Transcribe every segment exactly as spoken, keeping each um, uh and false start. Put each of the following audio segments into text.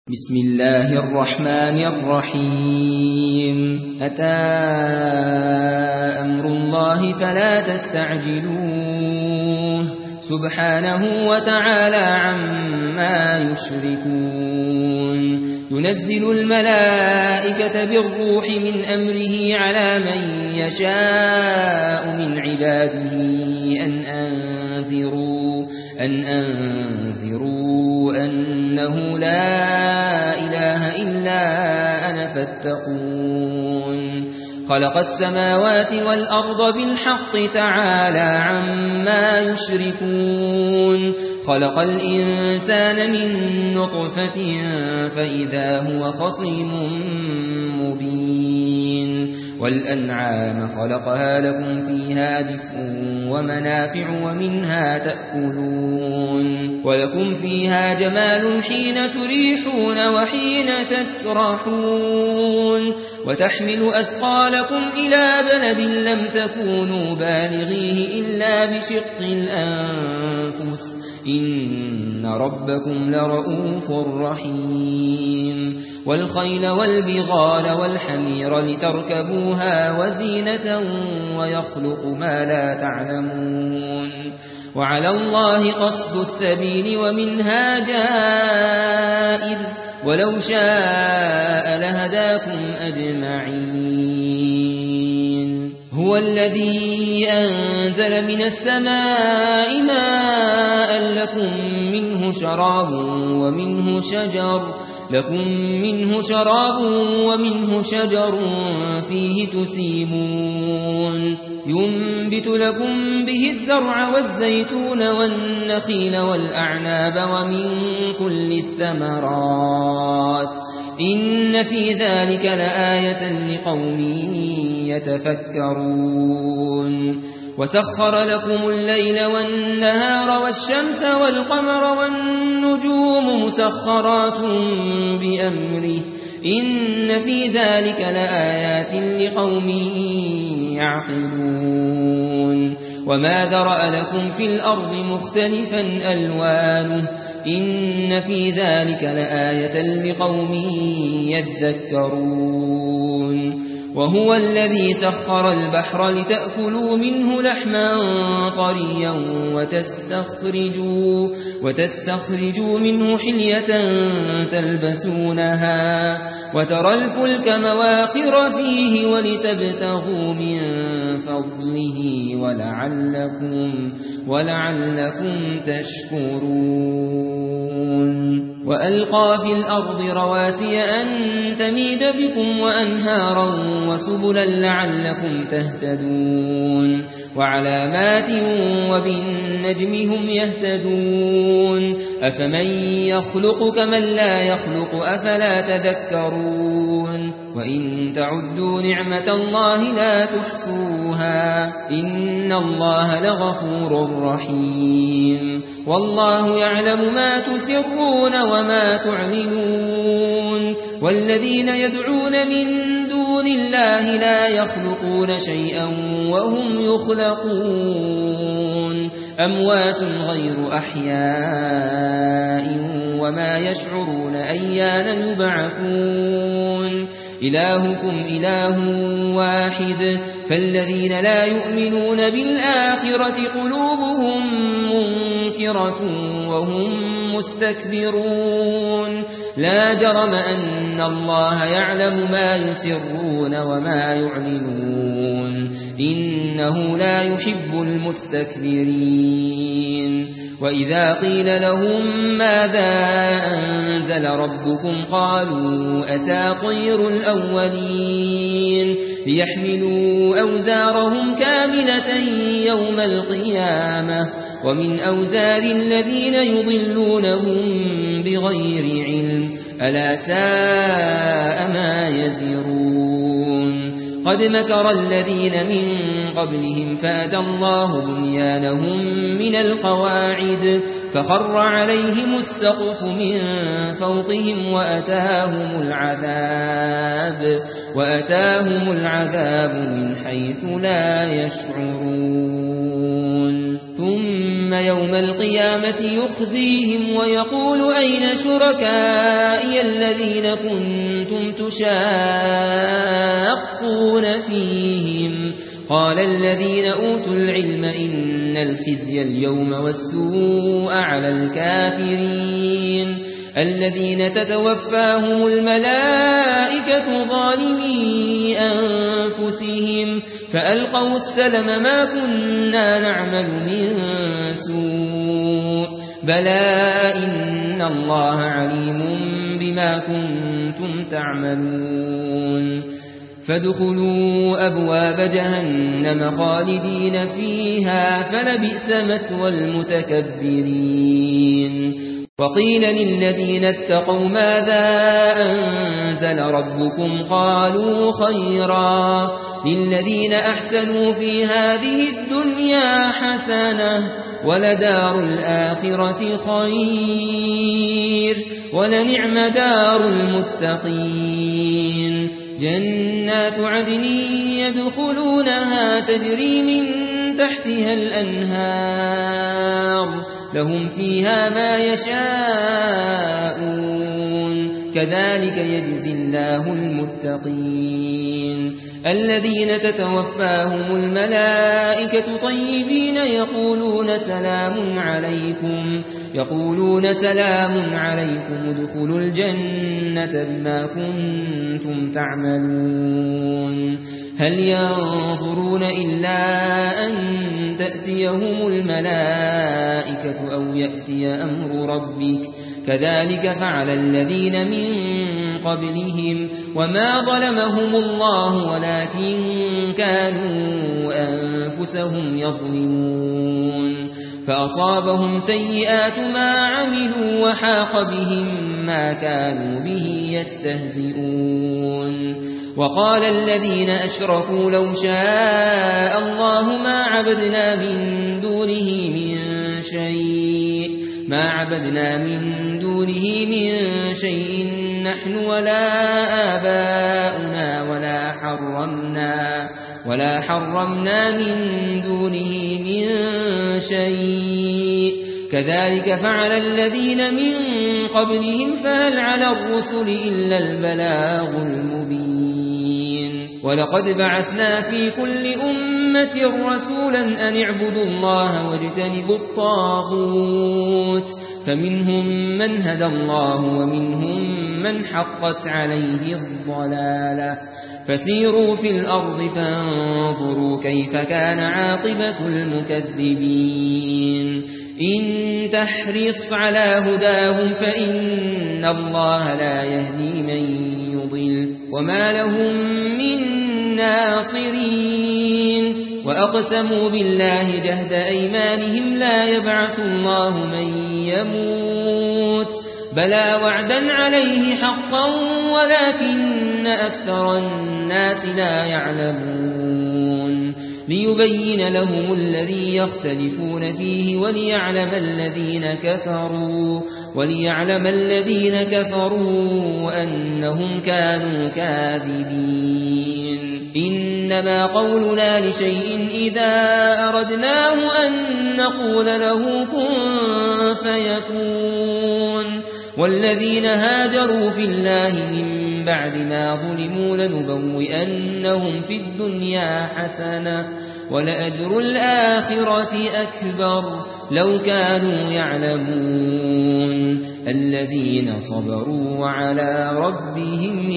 بسم الله الرحمن الرحيم أتى أمر الله فلا تستعجلوه سبحانه وتعالى عما يشركون ينزل الملائكة بالروح من أمره على من يشاء من عباده أن أنذروا أن أنذروا أنه لا إله إلا أنا فاتقون خلق السماوات والأرض بالحق تعالى عما يشركون خلق الإنسان من نطفة فإذا هو خصيم مبين والأنعام خلقها لكم فيها دفء ومنافع ومنها تأكلون ولكم فيها جمال حين تريحون وحين تسرحون وتحمل أثقالكم إلى بلد لم تكونوا بالغيه إلا بشق الأنفس إن ربكم لرؤوف رحيم والخيل والبغال والحمير لتركبوها وزينة ويخلق ما لا تعلمون وعلى الله قصد السبيل ومنها جائر ولو شاء لهداكم أجمعين هو الذي أنزل من السماء ماء لكم منه شراب ومنه شجر لكم منه شراب ومنه شجر فيه تسيمون ينبت لكم به الزرع والزيتون والنخيل والأعناب ومن كل الثمرات إن في ذلك لآية لقوم يتفكرون وسخر لكم الليل والنهار والشمس والقمر والنجوم مسخرات بأمره إن في ذلك لآيات لقوم يعقلون وما ذرأ لكم في الأرض مختلفا ألوانه إن في ذلك لآية لقوم يذكرون وهو الذي سخر البحر لتأكلوا منه لحما طريا وتستخرجوا, وتستخرجوا منه حلية تلبسونها وترى الفلك مواخر فيه ولتبتغوا من فضله ولعلكم, ولعلكم تشكرون وألقى في الأرض رواسي أن تميد بكم وأنهارا وسبلا لعلكم تهتدون وعلامات وبالنجم هم يهتدون أفمن يخلق كمن لا يخلق أفلا تذكرون وإن تعدوا نعمة الله لا تحصوها إن الله لغفور رحيم والله يعلم ما تسرون وما تعلنون والذين يدعون من دون الله لا يخلقون شيئا وهم يخلقون أموات غير أحياء وما يشعرون أيان يبعثون إلهكم إله واحد فالذين لا يؤمنون بالآخرة قلوبهم منكرة وهم مستكبرون لا جرم أن الله يعلم ما يسرون وما يعلنون إنه لا يحب المستكبرين وإذا قيل لهم ماذا أنزل ربكم قالوا أساطير الأولين ليحملوا أوزارهم كاملة يوم القيامة ومن أوزار الذين يضلونهم بغير علم ألا ساء ما يزرون قد مكر الذين من قبلهم فأتى الله بنيانهم من القواعد فخر عليهم السقف من فوقهم وأتاهم العذاب وأتاهم العذاب من حيث لا يشعرون ثم يوم القيامة يخزيهم ويقول أين شركائي الذين الذين كنتم تشاقون فيهم قال الذين أوتوا العلم إن الخزي اليوم والسوء على الكافرين الذين تتوفاهم الملائكة ظالمي أنفسهم فألقوا السلم ما كنا نعمل من سوء بلى إن الله عليم بما كنتم تعملون فادخلوا أبواب جهنم خالدين فيها فلبئس مثوى المتكبرين وقيل للذين اتقوا ماذا أنزل ربكم قالوا خيرا للذين أحسنوا في هذه الدنيا حسنة ولدار الآخرة خير ولنعم دار المتقين جنات عدن يدخلونها تجري من تحتها الأنهار لهم فيها ما يشاءون كذلك يجزي الله المتقين الذين تتوفاهم الملائكة طيبين يقولون سلام عليكم يقولون سلام عليكم ادخلوا الجنة بما كنتم تعملون هل ينظرون إلا أن تأتيهم الملائكة أو يأتي أمر ربك كذلك فعل الذين من قبلهم وما ظلمهم الله ولكن كانوا أنفسهم يظلمون فأصابهم سيئات ما عملوا وحاق بهم ما كانوا به يستهزئون وقال الذين أشركوا لو شاء الله ما عبدنا من دونه من شيء ما عبدنا من دونه من شيء نحن ولا آباؤنا ولا حرمنا ولا حرمنا من دونه من شيء كذلك فعل الذين من قبلهم فهل على الرسل إلا البلاغ المبين ولقد بعثنا في كل أمة رسولا أن اعبدوا الله واجتنبوا الطاغوت فمنهم من هدى الله ومنهم من حقت عليه الضلالة فسيروا في الأرض فانظروا كيف كان عاقبة المكذبين إن تحرص على هداهم فإن الله لا يهدي من يضل وما لهم من ناصرين وأقسموا بالله جهد أيمانهم لا يبعث الله من يموت بلى وعدا عليه حقا ولكن أكثر الناس لا يعلمون ليبين لهم الذي يختلفون فيه وليعلم الذين كفروا وليعلم الذين كفروا أنهم كانوا كاذبين إنما قولنا لشيء إذا أردناه أن نقول له كن فيكون والذين هاجروا في الله من بعد ما ظلموا لنبوئنهم في الدنيا حسنة ولأجر الآخرة أكبر لو كانوا يعلمون الذين صبروا وعلى ربهم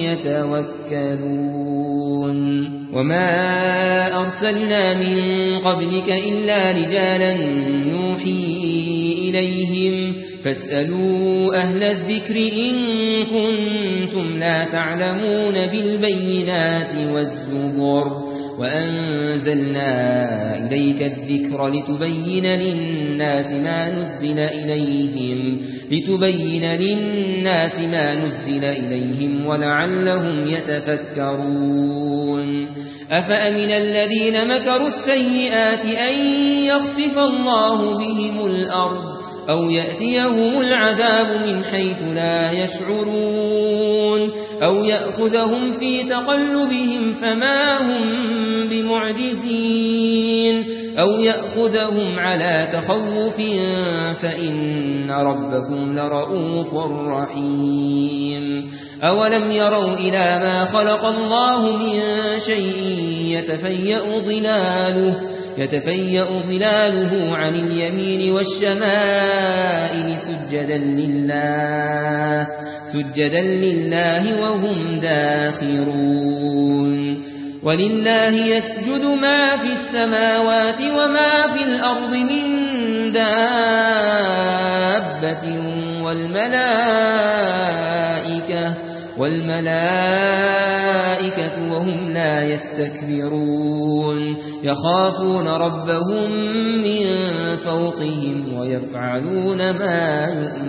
يتوكلون وما أرسلنا من قبلك إلا رجالا نوحي إليهم فاسألوا أهل الذكر إن كنتم لا تعلمون بالبينات والزبر وأنزلنا إليك الذكر لتبين للناس ما نزل إليهم لتبين للناس ما نزل إليهم ولعلهم يتفكرون أفأمن الذين مكروا السيئات أن يخسف الله بهم الأرض أو يأتيهم العذاب من حيث لا يشعرون أو يأخذهم في تقلبهم فما هم بمعجزين أو يأخذهم على تخوف فإن ربكم لرؤوف رحيم أولم يروا إلى ما خلق الله من شيء يتفيأ ظلاله يتفيأ ظلاله عن اليمين والشمائل سجدا لله سجدا لله وهم داخرون ولله يسجد ما في السماوات وما في الأرض من دابة والملائكة والملائكة وهم لا يستكبرون يخافون ربهم من فوقهم ويفعلون ما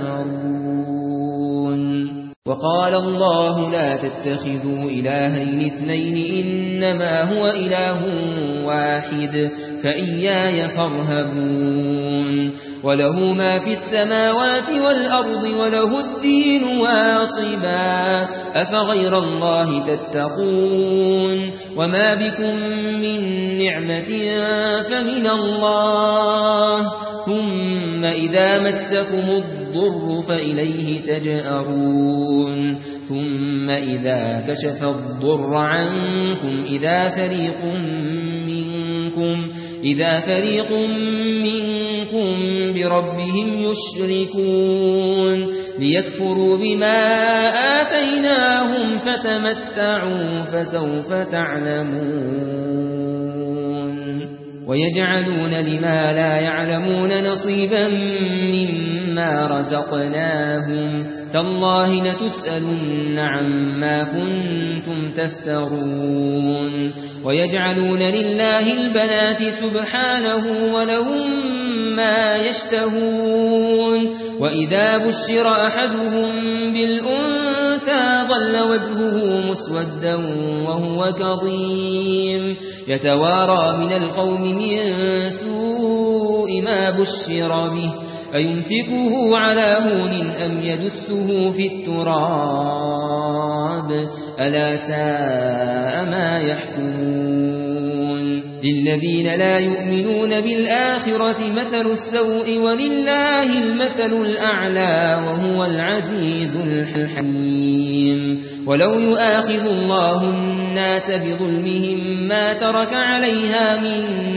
يؤمرون وقال الله لا تتخذوا إلهين اثنين إنما هو إله واحد فإياي فارهبون وله ما في السماوات والأرض وله الدين واصبا أفغير الله تتقون وما بكم من نعمة فمن الله ثم إذا مسكم الضر فإليه تجأرون ثم إذا كشف الضر عنكم إذا فريق منكم إذا فريق منكم بربهم يشركون ليكفروا بما آتيناهم فتمتعوا فسوف تعلمون ويجعلون لما لا يعلمون نصيبا مما رزقناهم تالله لتسألن عما كنتم تفترون ويجعلون لله البنات سبحانه ولهم ما يشتهون وإذا بشر أحدهم بالأنثى ظل وجهه مسودا وهو كظيم يتوارى من القوم من سوء ما بشر به أيمسكه على هون أم يدسه في التراب ألا ساء ما يحكمون للذين لا يؤمنون بالآخرة مثل السوء ولله المثل الأعلى وهو العزيز الحكيم ولو يؤاخذ الله الناس بظلمهم ما ترك عليها من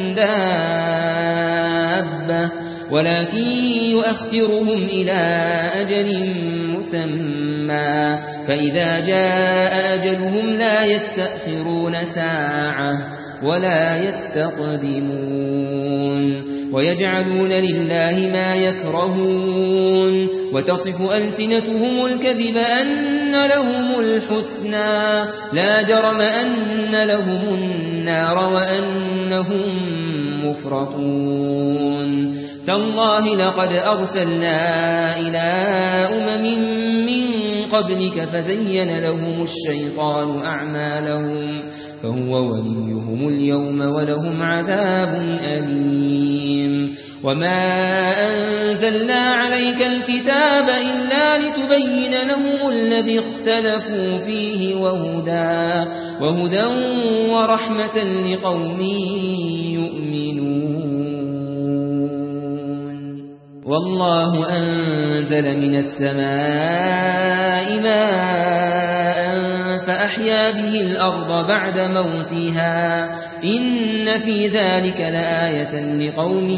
دابة ولكن يؤخرهم إلى أجل مسمى فإذا جاء أجلهم لا يستأخرون ساعة ولا يستقدمون ويجعلون لله ما يكرهون وتصف ألسنتهم الكذب أن لهم الحسنى لا جرم أن لهم النار وأنهم مفرطون تالله لقد أرسلنا إلى أمم من قبلك فزين لهم الشيطان أعمالهم فهو وليهم اليوم ولهم عذاب أليم وما أنزلنا عليك الكتاب إلا لتبين لهم الذي اختلفوا فيه وهدى, وهدى ورحمة لقوم يؤمنون والله أنزل من السماء ماء فأحيا به الأرض بعد موتها إن في ذلك لآية لقوم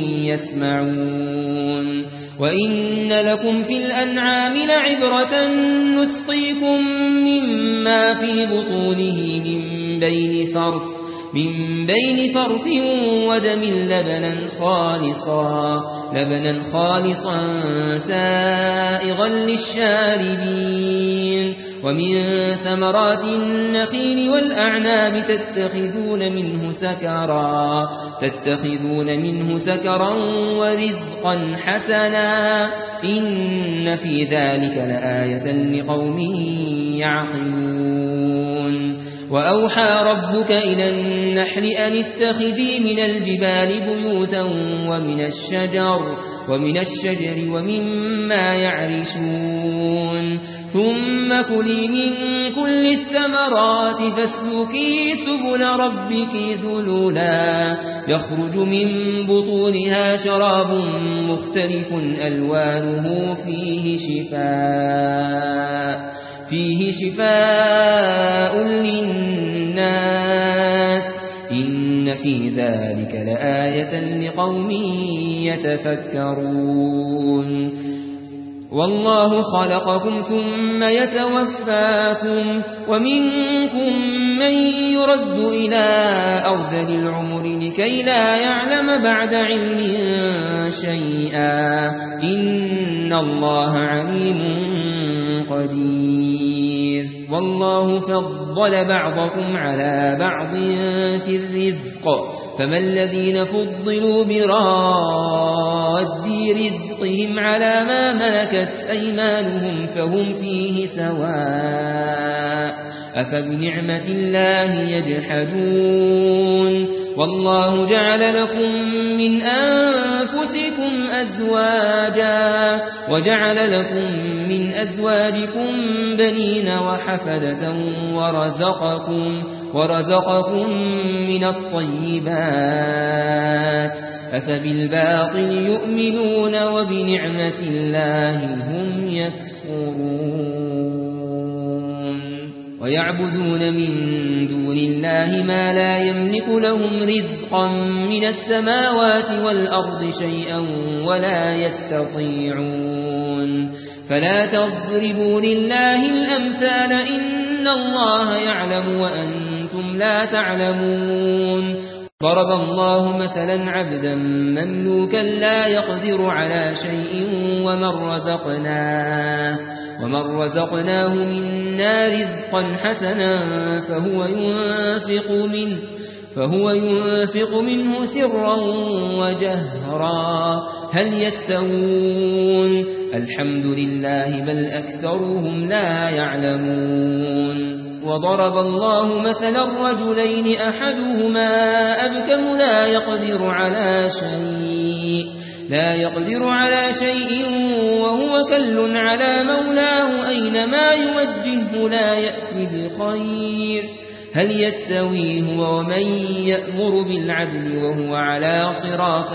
يسمعون وإن لكم في الأنعام لعبرة نسقيكم مما في بطونه من بين فرث من بين فرث ودم لبنا خالصا لبنا خالصا سائغا للشاربين ومن ثمرات النخيل والأعناب تتخذون منه سكرا تتخذون منه سكرا ورزقا حسنا إن في ذلك لآية لقوم يعقلون وأوحى ربك إلى النحل أن اتخذي من الجبال بيوتا ومن الشجر ومن الشجر ومما يعرشون ثم كلي من كل الثمرات فاسلكي سبل ربك ذللا يخرج من بطونها شراب مختلف ألوانه فيه شفاء فيه شفاء للناس إن في ذلك لآية لقوم يتفكرون والله خلقكم ثم يتوفاكم ومنكم من يرد إلى أرذل العمر لكي لا يعلم بعد علم شيئا إن الله عليم قدير والله فضل بعضكم على بعض في الرزق فما الذين فضلوا براد رزقهم على ما ملكت أيمانهم فهم فيه سواء أفبنعمة الله يجحدون والله جعل لكم من أنفسكم أزواجا وجعل لكم من أزواجكم بنين وحفدة ورزقكم, ورزقكم من الطيبات أفبالباطل يؤمنون وبنعمة الله هم يكفرون ويعبدون من دون الله ما لا يملك لهم رزقا من السماوات والأرض شيئا ولا يستطيعون فلا تضربوا لله الأمثال إن الله يعلم وأنتم لا تعلمون ضرب الله مثلا عبدا مملوكا لا يقدر على شيء ومن رزقناه, ومن رزقناه منا رزقا حسنا فهو ينفق منه فهو ينفق منه سرا وجهرا هل يستوون الحمد لله بل أكثرهم لا يعلمون وضرب الله مثلا رجلين أحدهما أبكم لا يقدر على شيء لا يقدر على شيء وهو كل على مولاه أينما يوجهه لا يأتي بخير هل يستوي هو ومن يأمر بالعدل وهو على صراط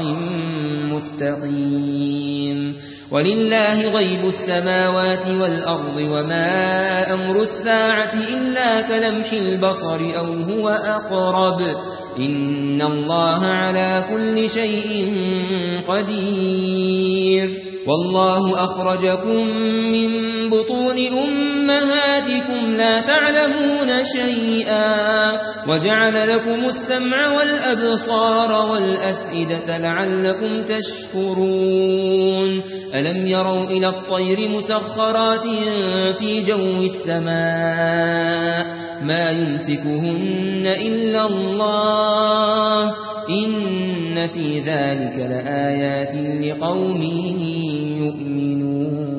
مستقيم ولله غيب السماوات والأرض وما أمر الساعة إلا كلمح البصر أو هو أقرب إن الله على كل شيء قدير والله أخرجكم من بطون أمهاتكم لا تعلمون شيئا وجعل لكم السمع والأبصار والأفئدة لعلكم تشكرون ألم يروا إلى الطير مسخرات في جو السماء ما يمسكهن إلا الله إن في ذلك لآيات لقوم يؤمنون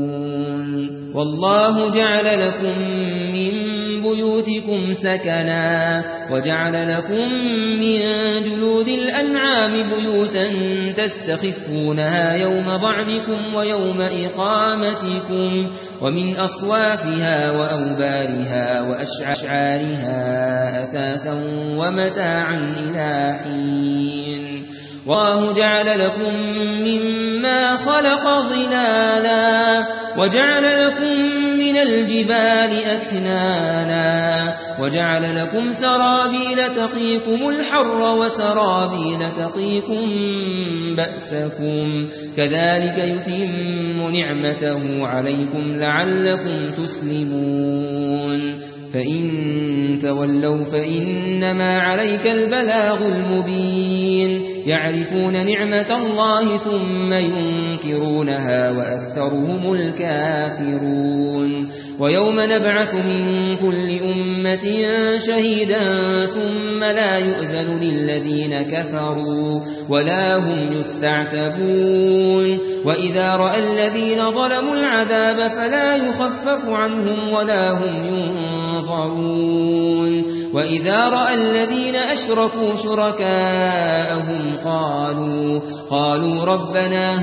والله جعل لكم من بيوتكم سكنا وجعل لكم من جلود الأنعام بيوتا تستخفونها يوم ضعنكم ويوم إقامتكم ومن أصوافها وأوبارها وأشعارها أثاثا ومتاعا إلى حين والله جعل لكم مما خلق ظلالا وجعل لكم من الجبال أكنانا وجعل لكم سرابيل تقيكم الحر وسرابيل تقيكم بأسكم كذلك يتم نعمته عليكم لعلكم تسلمون فإن تولوا فإنما عليك البلاغ المبين يعرفون نعمة الله ثم ينكرونها وأكثرهم الكافرون ويوم نبعث من كل أمة شهيدا ثم لا يؤذن للذين كفروا ولا هم يستعتبون وإذا رأى الذين ظلموا العذاب فلا يخفف عنهم ولا هم ينظرون وإذا رأى الذين أشركوا شركاءهم قالوا قالوا ربنا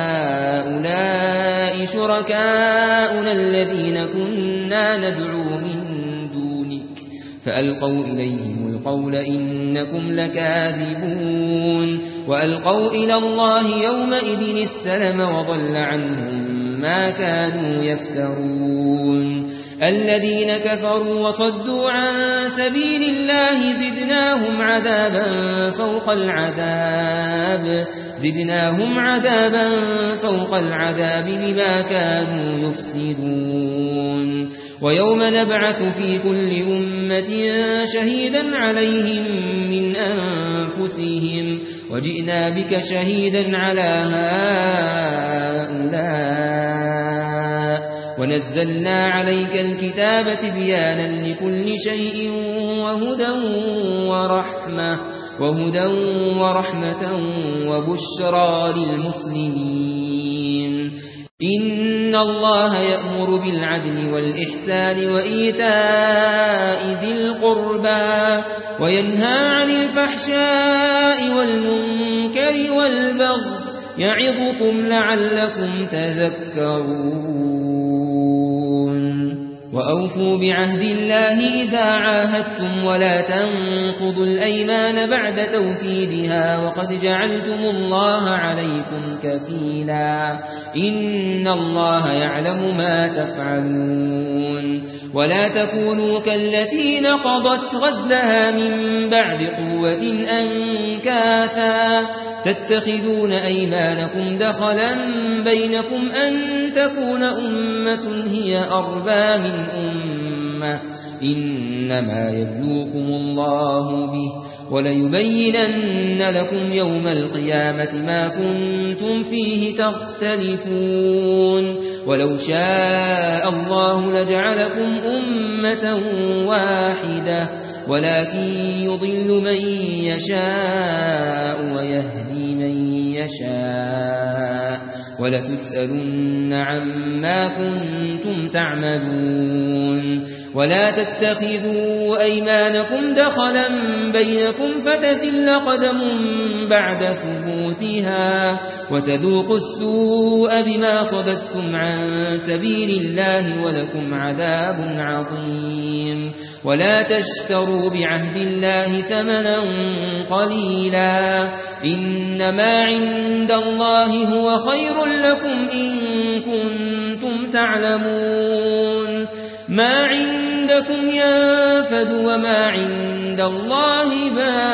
هؤلاء شركاؤنا الذين كنا ندعو من دونك فألقوا إليهم القول إنكم لكاذبون وألقوا إلى الله يومئذ السلم وضل عنهم ما كانوا يفترون الذين كفروا وصدوا عن سبيل الله زدناهم عذابا فوق العذاب زدناهم عذابا فوق العذاب بما كانوا يفسدون ويوم نبعث في كل أمة شهيدا عليهم من أنفسهم وجئنا بك شهيدا على هؤلاء ونزلنا عليك الكتاب تبيانا لكل شيء وهدى ورحمة وهدى ورحمة وبشرى للمسلمين إن الله يأمر بالعدل والإحسان وإيتاء ذي القربى وينهى عن الفحشاء والمنكر والبغي يعظكم لعلكم تذكرون وأوفوا بعهد الله إذا عاهدتم ولا تنقضوا الأيمان بعد توكيدها وقد جعلتم الله عليكم كفيلا إن الله يعلم ما تفعلون ولا تكونوا كالتي نقضت غزلها من بعد قوة أنكاثا تتخذون أيمانكم دخلا بينكم أن تكون أمة هي أربى من أمة إنما يبلوكم الله به وليبينن لكم يوم القيامة ما كنتم فيه تختلفون ولو شاء الله لجعلكم أمة واحدة ولكن يضل من يشاء ويهدي من يشاء ولتسألن عما كنتم تعملون ولا تتخذوا أيمانكم دخلا بينكم فتزل قدم بعد ثبوتها وتذوقوا السوء بما صددتم عن سبيل الله ولكم عذاب عظيم ولا تشتروا بعهد الله ثمنا قليلا إنما عند الله هو خير لكم إن كنتم تعلمون ما عندكم ينفد وما عند الله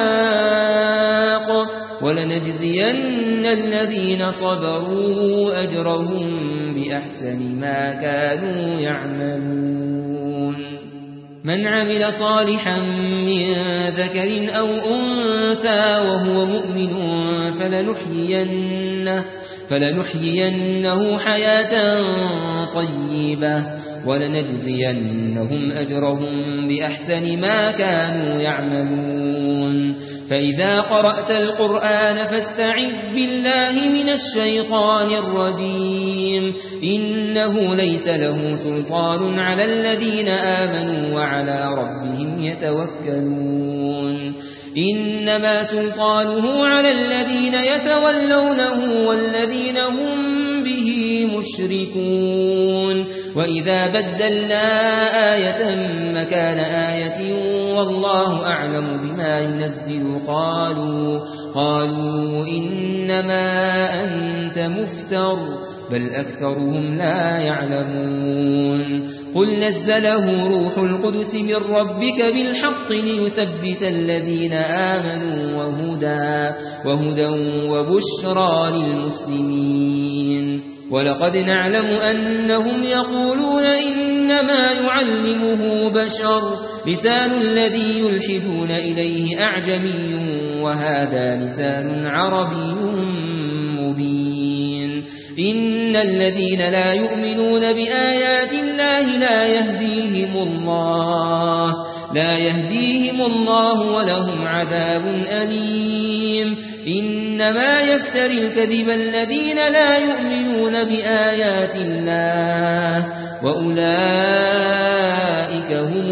باق ولنجزين الذين صبروا أجرهم بأحسن ما كانوا يعملون من عمل صالحا من ذكر أو أنثى وهو مؤمن فلنحيينه, فلنحيينه حياة طيبة ولنجزينهم أجرهم بأحسن ما كانوا يعملون فإذا قرأت القرآن فاستعذ بالله من الشيطان الرجيم إنه ليس له سلطان على الذين آمنوا وعلى ربهم يتوكلون إنما سلطانه على الذين يتولونه والذين هم به مشركون وإذا بدلنا آية مكان آية والله أعلم بما ينزل قالوا قالوا إنما أنت مفتر بل أكثرهم لا يعلمون قل نزله روح القدس من ربك بالحق ليثبت الذين آمنوا وهدى, وهدى وبشرى للمسلمين ولقد نعلم أنهم يقولون إنما يعلمه بشر لسان الذي يلحدون إليه أعجمي وهذا لسان عربي مبين إن الذين لا يؤمنون بآيات الله لا يهديهم الله لا يهديهم الله ولهم عذاب أليم إنما يفتري الكذب الذين لا يؤمنون بآيات الله وأولئك هم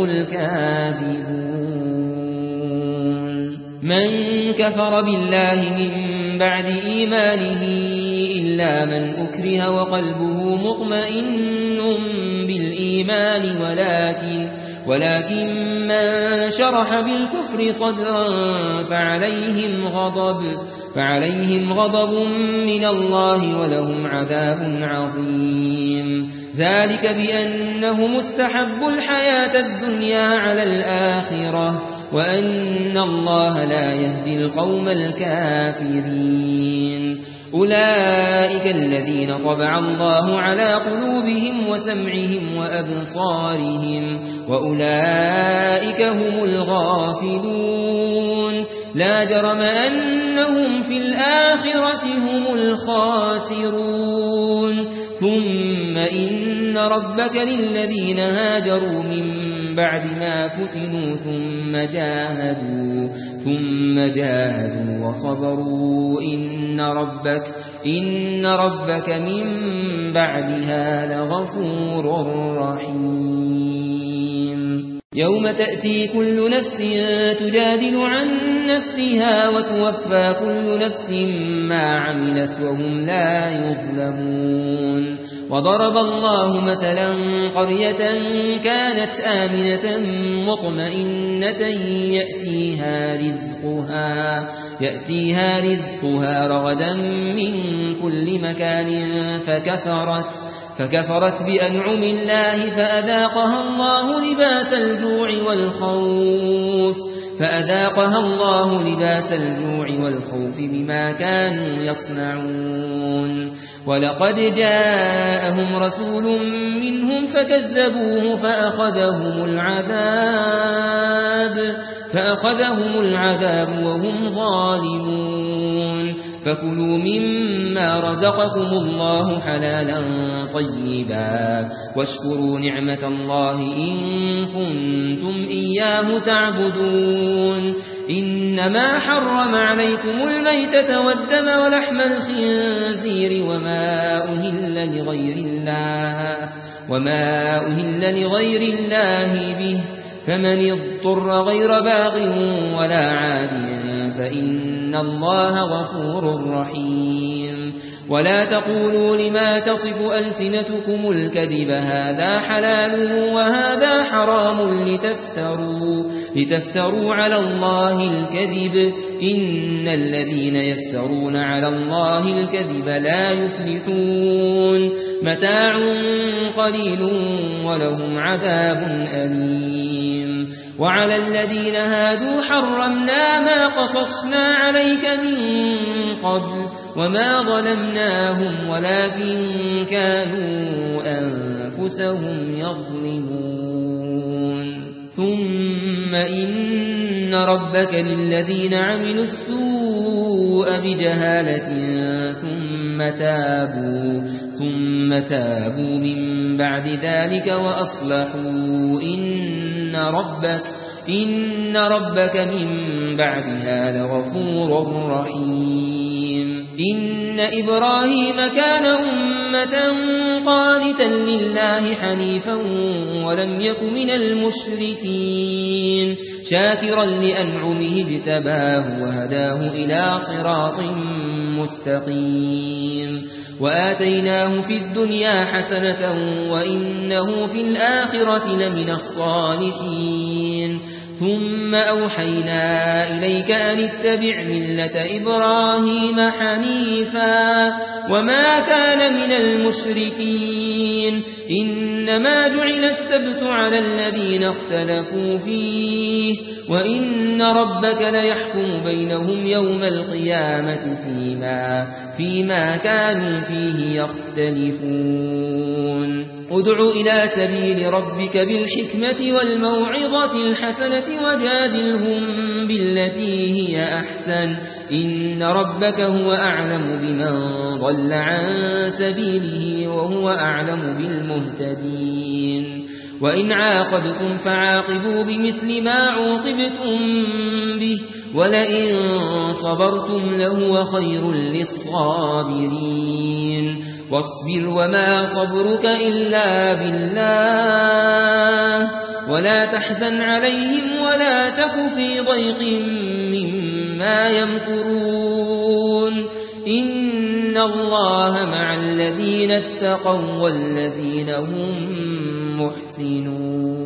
الكاذبون من كفر بالله من بعد إيمانه إلا من أكره وقلبه مطمئن بالإيمان ولكن ولكن من شرح بالكفر صدرا فعليهم غضب فعليهم غضب من الله ولهم عذاب عظيم ذلك بأنهم استحبوا الحياة الدنيا على الآخرة وأن الله لا يهدي القوم الكافرين أولئك الذين طبع الله على قلوبهم وسمعهم وأبصارهم وأولئك هم الغافلون لا جرم أنهم في الآخرة هم الخاسرون ثم إن ربك للذين هاجروا من بعد ما فتنوا ثم جاهدوا ثم جاهدوا وصبروا إن ربك إن ربك من بعدها لغفور رحيم يوم تأتي كل نفس تجادل عن نفسها وتوفى كل نفس ما عملت وهم لا يظلمون وضرب الله مثلا قرية كانت آمنة مطمئنة يأتيها رزقها يأتيها رزقها رغدا من كل مكان فكفرت فكفرت بأنعم الله فأذاقها الله لباس الجوع والخوف فأذاقها الله لباس الجوع والخوف بما كانوا يصنعون ولقد جاءهم رسول منهم فكذبوه فأخذهم العذاب فأخذهم العذاب وهم ظالمون فكلوا مما رزقكم الله حلالا طيبا واشكروا نعمة الله إن كنتم إياه تعبدون إنما حرم عليكم الميتة والدم ولحم الخنزير وما أهل لغير الله وما أهل لغير الله به فمن اضطر غير باغ ولا عاد فإن الله غفور رحيم ولا تقولوا لما تصف ألسنتكم الكذب هذا حلال وهذا حرام لتفتروا, لتفتروا على الله الكذب إن الذين يفترون على الله الكذب لا يفلحون متاع قليل ولهم عذاب أليم وعلى الذين هادوا حرمنا ما قصصنا عليك من قبل وما ظلمناهم ولكن كانوا أنفسهم يظلمون ثم إن ربك للذين عملوا السوء بجهالة ثم تابوا ثم تابوا من بعد ذلك وأصلحوا إن ربك إن ربك من بعدها لغفور رحيم إن إبراهيم كان أمة قانتا لله حنيفا ولم يك من المشركين شاكرا لأنعمه اجتباه وهداه إلى صراط مستقيم وآتيناه في الدنيا حسنة وإنه في الآخرة لمن الصالحين ثم أوحينا إليك أن اتبع ملة إبراهيم حنيفا وما كان من المشركين إنما جعل السبت على الذين اختلفوا فيه وإن ربك ليحكم بينهم يوم القيامة فيما, فيما كانوا فيه يختلفون ادع إلى سبيل ربك بالحكمة والموعظة الحسنة وجادلهم بالتي هي أحسن إن ربك هو أعلم بمن ضل عن سبيله وهو أعلم بالمهتدين وإن عاقبتم فعاقبوا بمثل ما عوقبتم به ولئن صبرتم لهو خير للصابرين واصبر وما صبرك إلا بالله ولا تحزن عليهم ولا تك في ضيق مما يمكرون إن الله مع الذين اتقوا والذين هم محسنون